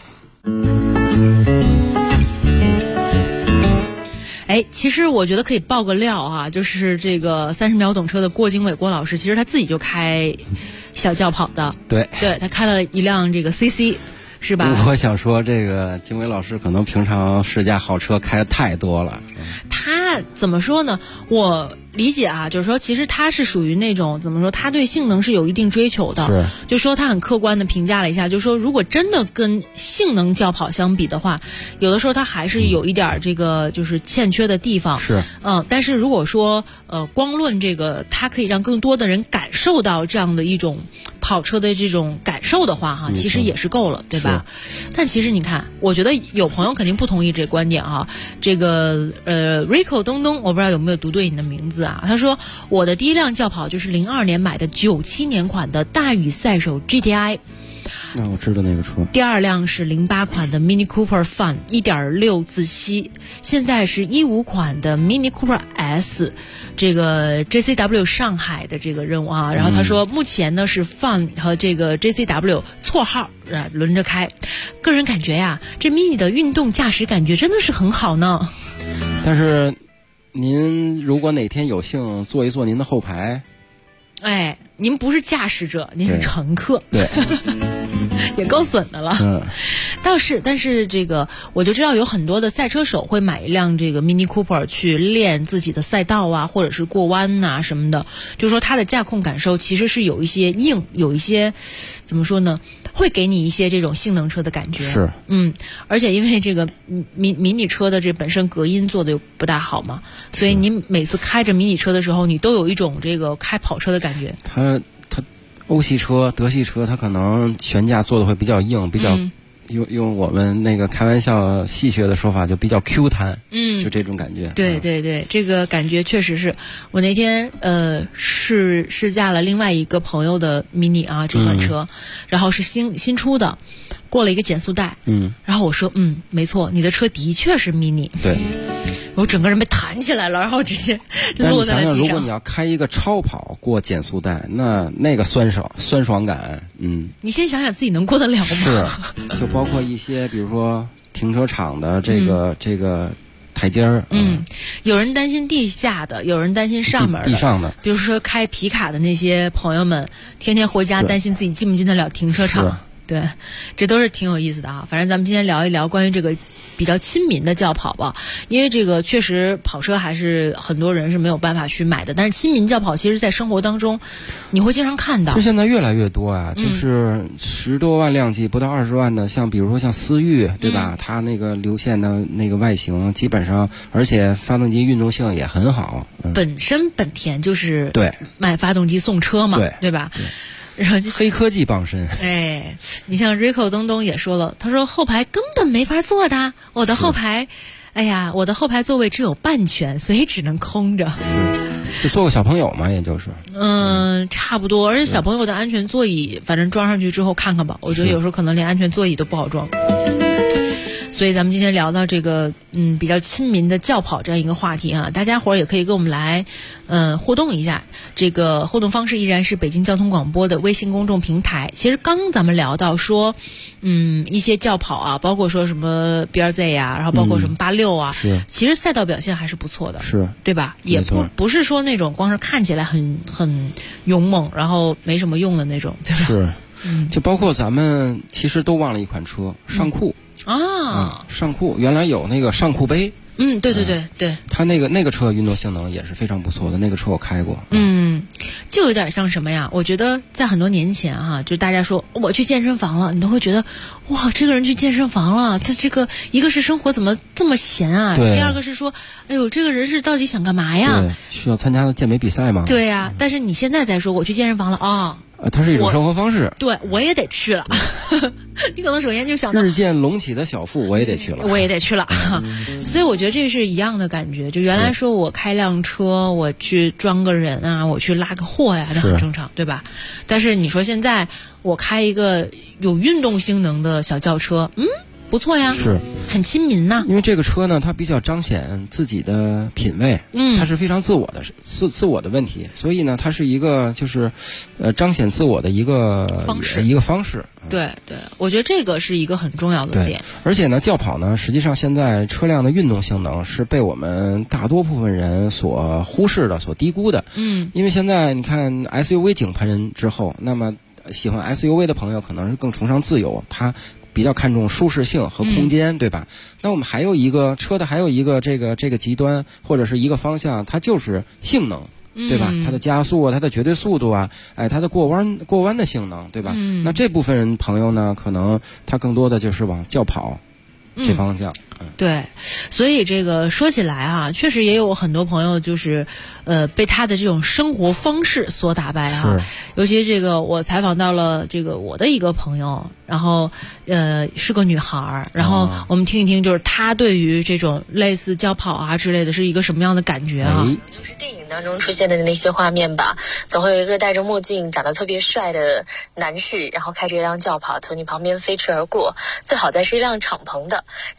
其实我觉得可以爆个料啊，就是这个30秒懂车的郭经纬郭老师，其实他自己就开小轿跑的，对，他开了一辆这个 CC， 是吧？ 我想说，这个经纬老师可能平常试驾好车开的太多了。 他怎么说呢？我理解啊，就是说其实他是属于那种怎么说，他对性能是有一定追求的，是，就说他很客观的评价了一下，就说如果真的跟性能轿跑相比的话，有的时候他还是有一点这个就是欠缺的地方，是，但是如果说光论这个它可以让更多的人感受到这样的一种跑车的这种感受的话哈，其实也是够了，对吧？但其实你看，我觉得有朋友肯定不同意这个观点啊。这个Rico 东东，我不知道有没有读对你的名字啊？他说我的第一辆轿跑就是02年买的97年款的大宇赛手 GTI。 那我知道那个车。 第二辆是08款的 Mini Cooper Fun 1.6自吸，现在是15款的 Mini Cooper S， 这个 JCW 上海的这个任务啊。然后他说目前呢是 Fun 和这个 JCW 绰号轮着开，个人感觉呀，这 Mini 的运动驾驶感觉真的是很好呢。 但是您如果哪天有幸坐一坐您的后排， 您不是驾驶者，您是乘客。 对。 也够损的了。但是这个我就知道有很多的赛车手会买一辆这个 Mini Cooper 去练自己的赛道啊，或者是过弯呐什么的，就是说它的驾控感受其实是有一些硬，有一些怎么说呢，会给你一些这种性能车的感觉。 是， 而且因为这个迷你车的这本身隔音做的又不大好嘛，所以你每次开着迷你车的时候，你都有一种这个开跑车的感觉。 它欧系车、德系车，它可能悬架做的会比较硬，比较用我们那个开玩笑戏谑的说法，就比较 Q 弹，就这种感觉。 对对对，这个感觉确实是我那天试驾了另外一个朋友的 mini 啊这款车，然后是新出的，过了一个减速带，然后我说没错，你的车的确是 mini， 对。 我整个人被弹起来了，然后直接落在了地上。但你想想，如果你要开一个超跑过减速带，那个酸爽感， 你先想想自己能过得了吗？ 是，就包括一些，比如说停车场的这个台阶儿， 有人担心地下的，有人担心上面的， 地上的， 比如说开皮卡的那些朋友们，天天回家担心自己进不进得了停车场。对，这都是挺有意思的啊。反正咱们今天聊一聊关于这个比较亲民的轿跑吧，因为这个确实跑车还是很多人是没有办法去买的，但是亲民轿跑其实在生活当中你会经常看到。 就现在越来越多啊，就是10多万辆级不到20万的，像比如说像思域，对吧？它那个流线的那个外形基本上，而且发动机运动性也很好。 本身本田就是对卖发动机送车嘛，对吧？然后黑科技傍身。 你像 Rico 东东也说了，他说后排根本没法坐的，我的后排座位只有半圈，所以只能空着。 就做个小朋友嘛，也就是。 差不多，而且小朋友的安全座椅，反正装上去之后看看吧，我觉得有时候可能连安全座椅都不好装。所以咱们今天聊到这个比较亲民的轿跑这样一个话题啊，大家伙儿也可以跟我们来互动一下。这个互动方式依然是北京交通广播的微信公众平台。其实刚咱们聊到说一些轿跑啊，包括说什么 BRZ 啊，然后包括什么86啊，其实赛道表现还是不错的， 是对吧？也不是说那种光是看起来很勇猛，然后没什么用的那种，对吧？ 是，就包括咱们其实都忘了一款车，尚酷。尚酷原来有那个尚酷杯， 对， 它那个车运动性能也是非常不错的，那个车我开过。 就有点像什么呀？我觉得在很多年前哈，就大家说我去健身房了，你都会觉得哇，这个人去健身房了，他这个一个是生活怎么这么闲啊？第二个是说，哎呦，这个人是到底想干嘛呀？ 需要参加健美比赛吗？ 对呀，但是你现在再说我去健身房了啊。 它是一种生活方式。 对，我也得去了。你可能首先就想到日渐隆起的小腹，我也得去了。 我也得去了。所以我觉得这是一样的感觉。就原来说我开辆车，我去装个人啊，我去拉个货呀，这很正常，对吧？但是你说现在我开一个有运动性能的小轿车，不错呀， 是很亲民呐。 因为这个车呢，它比较彰显自己的品味，它是非常自我的问题，所以呢，它是一个就是彰显自我的一个方式。 对，我觉得这个是一个很重要的点。 而且呢，轿跑呢，实际上现在车辆的运动性能是被我们大多部分人所忽视的、所低估的。因为现在你看 SUV 井喷之后，那么喜欢 SUV 的朋友可能是更崇尚自由，他比较看重舒适性和空间，对吧？那我们还有一个车的，还有一个这个极端或者是一个方向，它就是性能，对吧？它的加速啊，它的绝对速度啊，它的过弯的性能，对吧？那这部分人朋友呢，可能他更多的就是往轿跑这方向。 对，所以这个说起来啊，确实也有很多朋友就是被他的这种生活方式所打败哈。尤其这个我采访到了这个我的一个朋友，然后是个女孩，然后我们听一听，就是她对于这种类似轿跑啊之类的是一个什么样的感觉啊？ 就是电影当中出现的那些画面吧，总会有一个戴着墨镜、长得特别帅的男士，然后开着一辆轿跑从你旁边飞驰而过，最好再是一辆敞篷的，然后经过你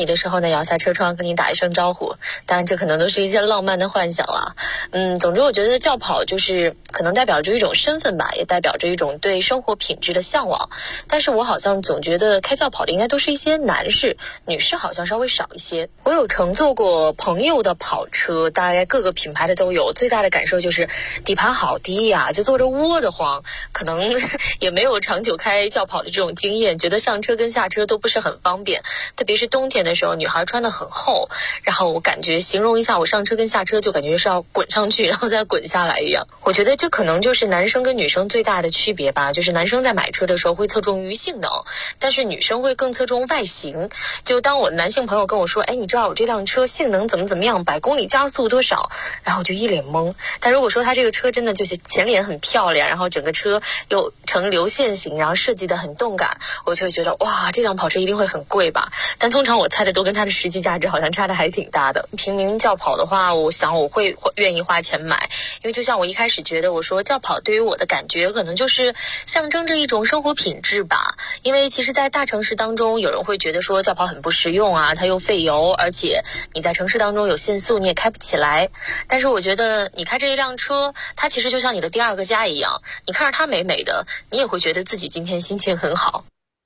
你的时候呢，摇下车窗跟你打一声招呼。当然这可能都是一些浪漫的幻想了。总之我觉得轿跑就是可能代表着一种身份吧，也代表着一种对生活品质的向往。但是我好像总觉得开轿跑的应该都是一些男士，女士好像稍微少一些。我有乘坐过朋友的跑车，大概各个品牌的都有，最大的感受就是底盘好低呀，就坐着窝得慌，可能也没有长久开轿跑的这种经验，觉得上车跟下车都不是很方便，特别是冬天的时候，女孩穿得很厚，然后我感觉形容一下我上车跟下车就感觉是要滚上去然后再滚下来一样。我觉得这可能就是男生跟女生最大的区别吧，就是男生在买车的时候会侧重于性能，但是女生会更侧重外形。就当我男性朋友跟我说，哎，你知道我这辆车性能怎么样，100公里加速多少，然后我就一脸懵。但如果说他这个车真的就是前脸很漂亮，然后整个车又呈流线型，然后设计得很动感，我就会觉得哇，这辆跑车一定会很贵吧。但通常我猜的都跟它的实际价值好像差的还挺大的。平民轿跑的话，我想我会愿意花钱买，因为就像我一开始觉得，我说轿跑对于我的感觉可能就是象征着一种生活品质吧。因为其实在大城市当中，有人会觉得说轿跑很不实用啊，它又费油，而且你在城市当中有限速你也开不起来。但是我觉得你开这一辆车，它其实就像你的第二个家一样，你看着它美美的，你也会觉得自己今天心情很好。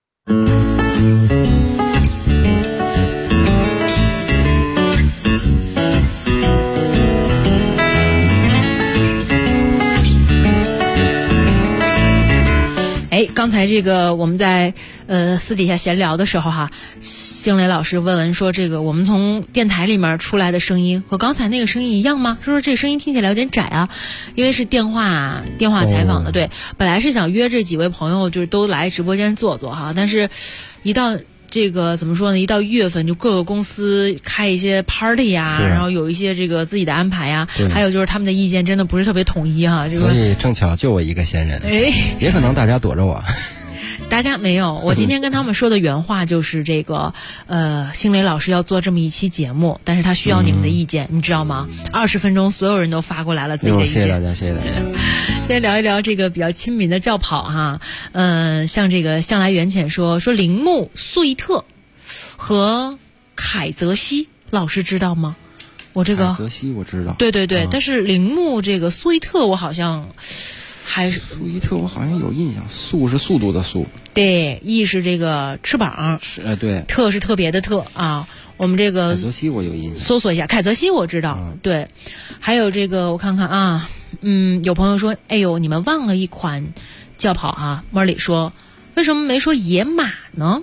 刚才这个我们在私底下闲聊的时候哈，星雷老师问说，这个我们从电台里面出来的声音和刚才那个声音一样吗？说这个声音听起来有点窄啊，因为是电话采访的。对，本来是想约这几位朋友就是都来直播间坐坐哈，但是一到这个怎么说呢？一到1月份，就各个公司开一些 party 呀，然后有一些这个自己的安排呀，还有就是他们的意见真的不是特别统一哈。 所以正巧就我一个闲人，也可能大家躲着我。 大家没有，我今天跟他们说的原话就是这个，星雷老师要做这么一期节目，但是他需要你们的意见，你知道吗？20分钟，所有人都发过来了自己的意见。 谢谢大家，谢谢大家。 先聊一聊这个比较亲民的轿跑哈，像这个向来缘浅说铃木速易特和凯泽西，老师知道吗？我这个凯泽西我知道， 对对对，但是铃木这个速易特我好像。 速易特我好像有印象，速是速度的速， 对，翼是这个翅膀， 是对， 特是特别的特啊。我们这个凯泽西我有印象， 搜索一下凯泽西我知道，对，还有这个我看看啊，有朋友说，哎呦，你们忘了一款轿跑啊。莫里说，为什么没说野马呢？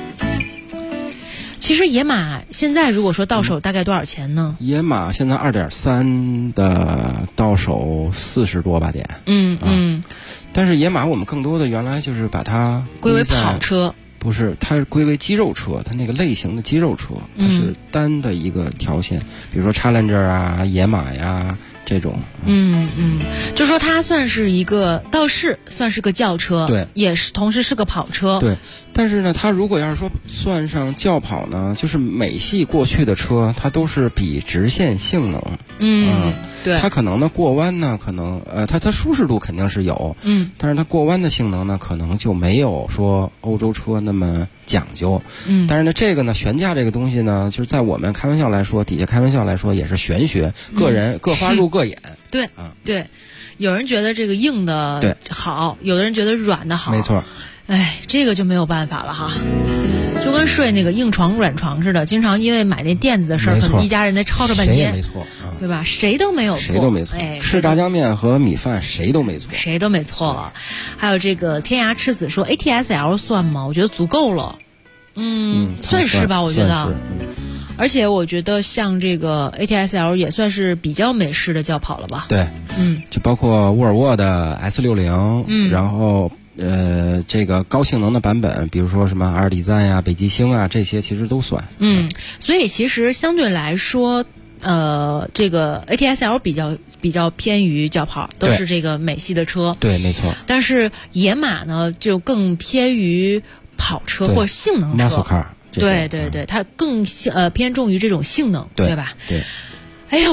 其实野马现在如果说到手大概多少钱呢？ 野马现在2.3的到手40多吧点。但是野马我们更多的原来就是把它归为跑车， 不是，它是归为肌肉车，它那个类型的肌肉车，它是单的一个条线，比如说 Challenger 啊、野马呀这种。 就说它算是一个倒是算是个轿车， 对， 也是同时是个跑车， 对。但是呢，它如果要是说算上轿跑呢，就是美系过去的车，它都是比直线性能， 对， 它可能呢过弯呢，可能它舒适度肯定是有，但是它过弯的性能呢，可能就没有说欧洲车那么讲究，但是呢，这个呢悬架这个东西呢，就是在我们开玩笑来说，底下开玩笑来说也是玄学，个人各花入各眼， 对，对，有人觉得这个硬的好，有的人觉得软的好， 没错。 哎，这个就没有办法了哈，就跟睡那个硬床软床似的，经常因为买那垫子的事儿，可能一家人在吵着半天， 谁也没错， 对吧？谁都没有错， 谁都没错。吃炸酱面和米饭谁都没错， 谁都没错。还有这个天涯赤子说 ATSL 算吗？我觉得足够了，算是吧，我觉得。而且我觉得像这个 ATSL 也算是比较美式的轿跑了吧？ 对，就包括沃尔沃的 S60，然后。这个高性能的版本，比如说什么阿尔迪赞呀、北极星啊，这些其实都算。 所以其实相对来说，这个 ATSL 比较偏于轿跑，都是这个美系的车。 对，没错。 但是野马呢，就更偏于跑车或性能车。 muscle car。对， 它更偏重于这种性能，对吧？ 对。 哎呀，我的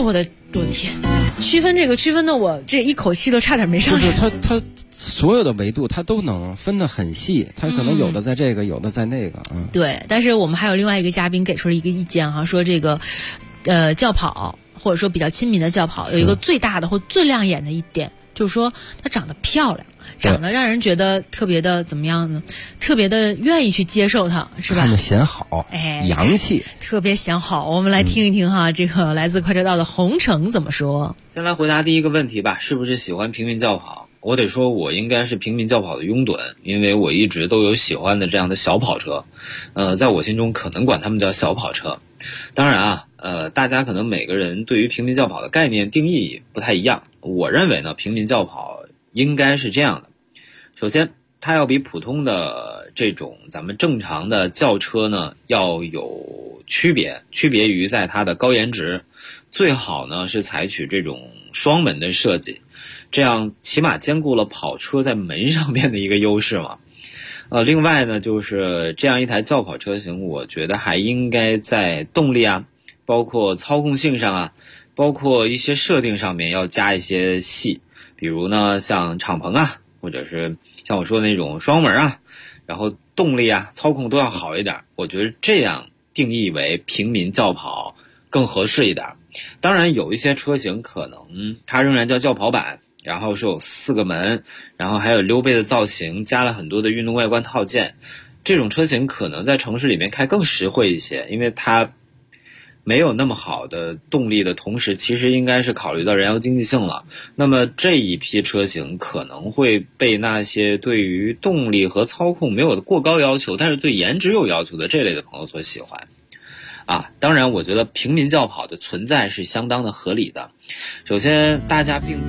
我的天，区分的我这一口气都差点没上来。 就是它所有的维度它都能分得很细，它可能有的在这个，有的在那个。 对，但是我们还有另外一个嘉宾给出了一个意见哈，说这个轿跑或者说比较亲民的轿跑有一个最大的或最亮眼的一点，就是说它长得漂亮。长得让人觉得特别的怎么样呢？特别的愿意去接受它，是吧？ 看着显好，洋气， 特别显好。我们来听一听哈，这个来自快车道的红城怎么说。 先来回答第一个问题吧，是不是喜欢平民轿跑？我得说，我应该是平民轿跑的拥趸，因为我一直都有喜欢的这样的小跑车，在我心中可能管他们叫小跑车。当然啊，大家可能每个人对于平民轿跑的概念定义不太一样。我认为呢，平民轿跑应该是这样的。首先，它要比普通的这种咱们正常的轿车呢要有区别于在它的高颜值，最好呢是采取这种双门的设计，这样起码兼顾了跑车在门上面的一个优势嘛。另外呢，就是这样一台轿跑车型，我觉得还应该在动力啊，包括操控性上啊，包括一些设定上面要加一些戏，比如呢像敞篷啊，或者是像我说的那种双门啊，然后动力啊操控都要好一点，我觉得这样定义为平民轿跑更合适一点。当然有一些车型可能它仍然叫轿跑版，然后是有4个门，然后还有溜背的造型，加了很多的运动外观套件，这种车型可能在城市里面开更实惠一些，因为它没有那么好的动力的同时，其实应该是考虑到燃油经济性了。那么这一批车型可能会被那些对于动力和操控没有过高要求，但是对颜值有要求的这类的朋友所喜欢。当然我觉得平民轿跑的存在是相当的合理的。首先大家并不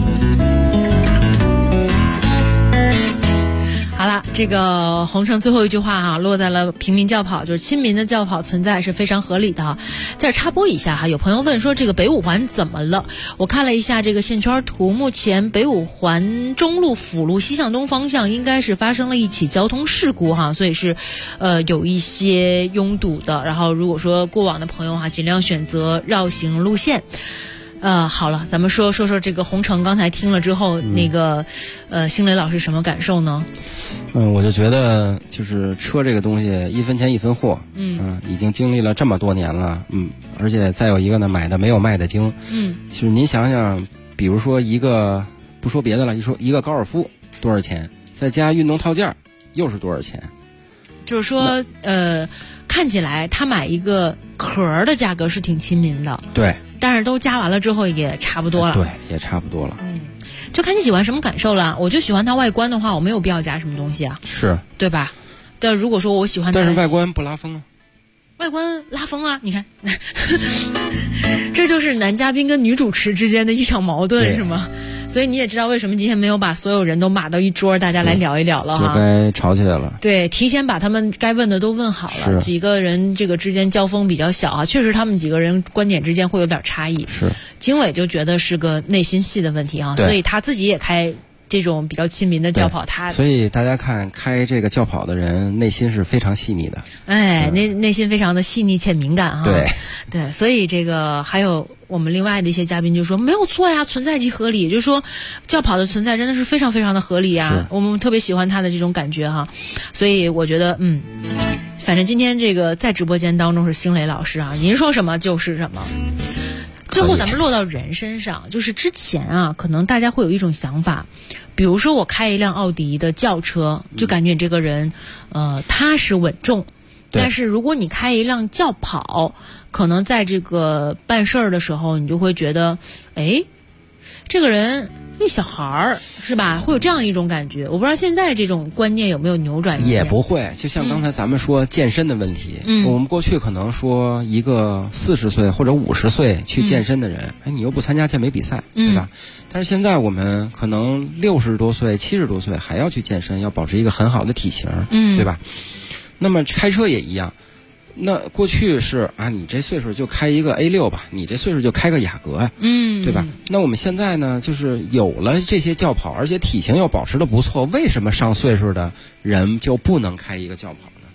好了，这个红城最后一句话哈，落在了平民轿跑，就是亲民的轿跑存在是非常合理的哈。在这插播一下哈，有朋友问说这个北五环怎么了？我看了一下这个线圈图，目前北五环中路辅路西向东方向应该是发生了一起交通事故哈，所以是有一些拥堵的。然后如果说过往的朋友哈，尽量选择绕行路线。好了，咱们说这个红城刚才听了之后，那个星雷老师什么感受呢？ 我就觉得就是车这个东西一分钱一分货，已经经历了这么多年了，而且再有一个呢，买的没有卖的精，其实您想想，比如说一个不说别的了，一个高尔夫多少钱，再加运动套件又是多少钱？ 就是说看起来他买一个壳的价格是挺亲民的， 对， 但是都加完了之后也差不多了， 对，也差不多了。 就看你喜欢什么感受了。我就喜欢它外观的话，我没有必要加什么东西啊， 是对吧？但如果说我喜欢它， 但是外观不拉风啊， 外观拉风啊，你看，这就是男嘉宾跟女主持之间的一场矛盾，是吗？所以你也知道为什么今天没有把所有人都码到一桌，大家来聊一聊了哈。 就该吵起来了。对， 提前把他们该问的都问好了。几个人这个之间交锋比较小啊，确实他们几个人观点之间会有点差异。 是。 经纬就觉得是个内心戏的问题啊，所以他自己也开这种比较亲民的轿跑， 所以大家看开这个轿跑的人内心是非常细腻的。 内心非常的细腻且敏感哈。对，所以这个还有我们另外的一些嘉宾就说没有错呀，存在即合理，就是说轿跑的存在真的是非常非常的合理呀，我们特别喜欢他的这种感觉哈。所以我觉得反正今天这个在直播间当中是星雷老师啊，您说什么就是什么。最后咱们落到人身上，就是之前啊，可能大家会有一种想法，比如说我开一辆奥迪的轿车，就感觉你这个人踏实稳重。但是如果你开一辆轿跑，可能在这个办事儿的时候，你就会觉得，这个人一小孩儿是吧？会有这样一种感觉。我不知道现在这种观念有没有扭转一些。 也不会，就像刚才咱们说健身的问题，我们过去可能说一个40岁或者50岁去健身的人，你又不参加健美比赛，对吧？但是现在我们可能60多岁、70多岁还要去健身，要保持一个很好的体型，对吧？那么开车也一样。那过去是啊，你这岁数就开一个 A6 吧，你这岁数就开个雅阁，对吧？那我们现在呢，就是有了这些轿跑，而且体型又保持得不错，为什么上岁数的人就不能开一个轿跑呢？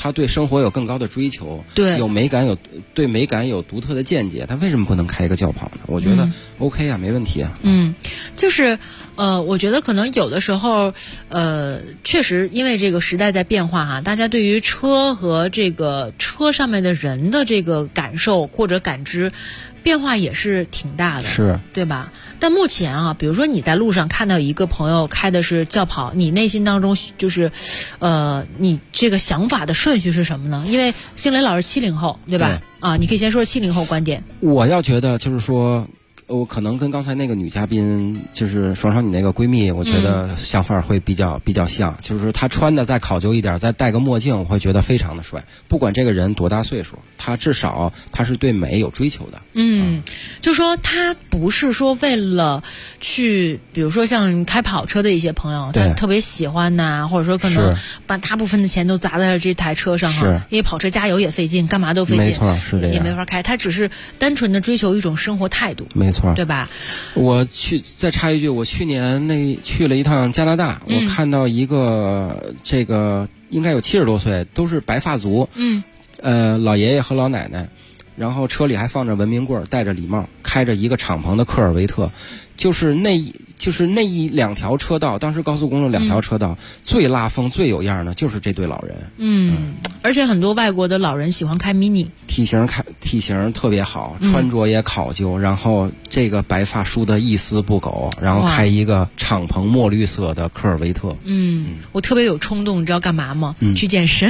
他对生活有更高的追求， 对， 对美感有独特的见解，他为什么不能开一个轿跑呢？我觉得 OK 啊，没问题啊。 就是我觉得可能有的时候确实因为这个时代在变化哈，大家对于车和这个车上面的人的这个感受或者感知变化也是挺大的， 是对吧？但目前啊，比如说你在路上看到一个朋友开的是轿跑，你内心当中就是你这个想法的顺序是什么呢？因为星雷老师70后，对吧？啊，你可以先说70后观点。 我要觉得就是说，我可能跟刚才那个女嘉宾，就是爽爽你那个闺蜜，我觉得想法会比较像，就是她穿的再考究一点，再戴个墨镜，我会觉得非常的帅。不管这个人多大岁数，他至少他是对美有追求的。 就说他不是说为了去，比如说像开跑车的一些朋友，他特别喜欢呐，或者说可能把大部分的钱都砸在了这台车上哈，因为跑车加油也费劲，干嘛都费劲， 没错，是这样， 也没法开。他只是单纯的追求一种生活态度， 没错， 对吧？ 我再插一句，我去年去了一趟加拿大，我看到一个这个应该有70多岁，都是白发族，老爷爷和老奶奶。然后车里还放着文明棍，戴着礼帽，开着一个敞篷的科尔维特，就是那2条车道，当时高速公路2条车道，最拉风最有样的就是这对老人。 而且很多外国的老人喜欢开 mini， 体型特别好，穿着也考究，然后这个白发梳得一丝不苟，然后开一个敞篷墨绿色的科尔维特。 我特别有冲动，你知道干嘛吗？去健身。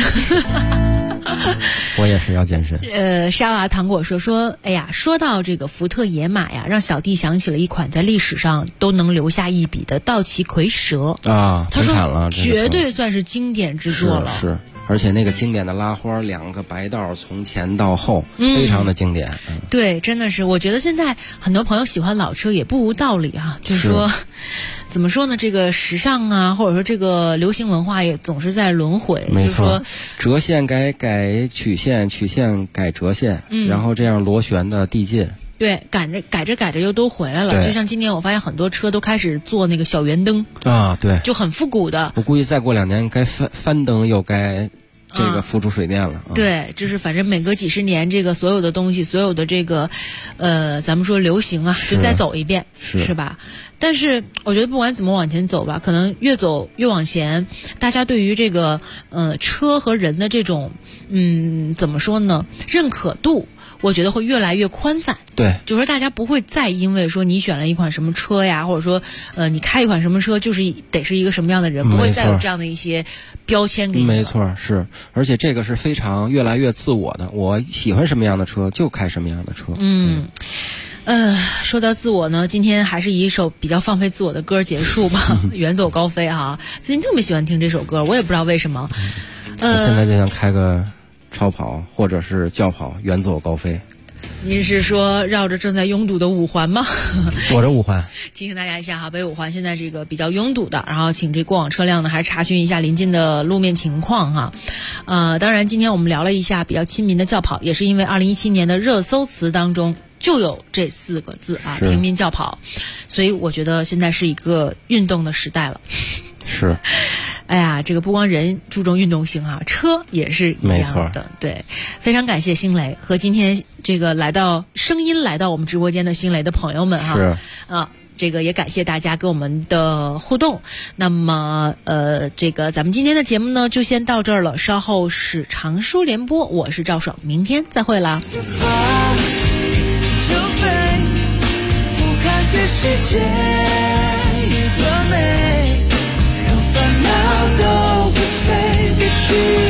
我也是要健身。 沙娃糖果说，哎呀，说到这个福特野马呀，让小弟想起了一款在历史上都能留下一笔的道奇蝰蛇啊， 他说产了， 绝对算是经典之作了。 是，而且那个经典的拉花，2个白道从前到后，非常的经典。 对，真的是，我觉得现在很多朋友喜欢老车也不无道理啊，就是说，怎么说呢？这个时尚啊，或者说这个流行文化也总是在轮回。 没错， 就是说折线改曲线，曲线改折线，然后这样螺旋的递进。 对，改着又都回来了。就像今年我发现很多车都开始做那个小圆灯啊，对， 就很复古的。 我估计再过2年该翻灯又该这个浮出水面了。 对，就是反正每隔几十年，这个所有的东西，所有的这个咱们说流行啊，就再走一遍，是吧？但是我觉得不管怎么往前走吧，可能越走越往前，大家对于这个车和人的这种怎么说呢，认可度，我觉得会越来越宽泛。 对， 就是说大家不会再因为说你选了一款什么车呀，或者说你开一款什么车就是得是一个什么样的人，不会再有这样的一些标签给你。 没错，是，而且这个是非常越来越自我的，我喜欢什么样的车就开什么样的车。 说到自我呢，今天还是以一首比较放飞自我的歌结束吧。远走高飞哈，最近特别喜欢听这首歌，我也不知道为什么。 我现在就想开个超跑或者是轿跑，远走高飞。 您是说绕着正在拥堵的五环吗？ 躲着五环。 提醒大家一下哈，北五环现在这个比较拥堵的，然后请这过往车辆呢还是查询一下临近的路面情况哈。当然今天我们聊了一下比较亲民的轿跑，也是因为2017年的热搜词当中就有这4个字啊，平民轿跑，所以我觉得现在是一个运动的时代了。 是， 哎呀，这个不光人注重运动性啊，车也是一样的。对，非常感谢星雷和今天这个声音来到我们直播间的星雷的朋友们哈。 是这个也感谢大家跟我们的互动。那么这个咱们今天的节目呢就先到这儿了，稍后是长书联播，我是赵爽，明天再会啦。 就飞，俯瞰这世界有多美，让烦恼都会飞，别去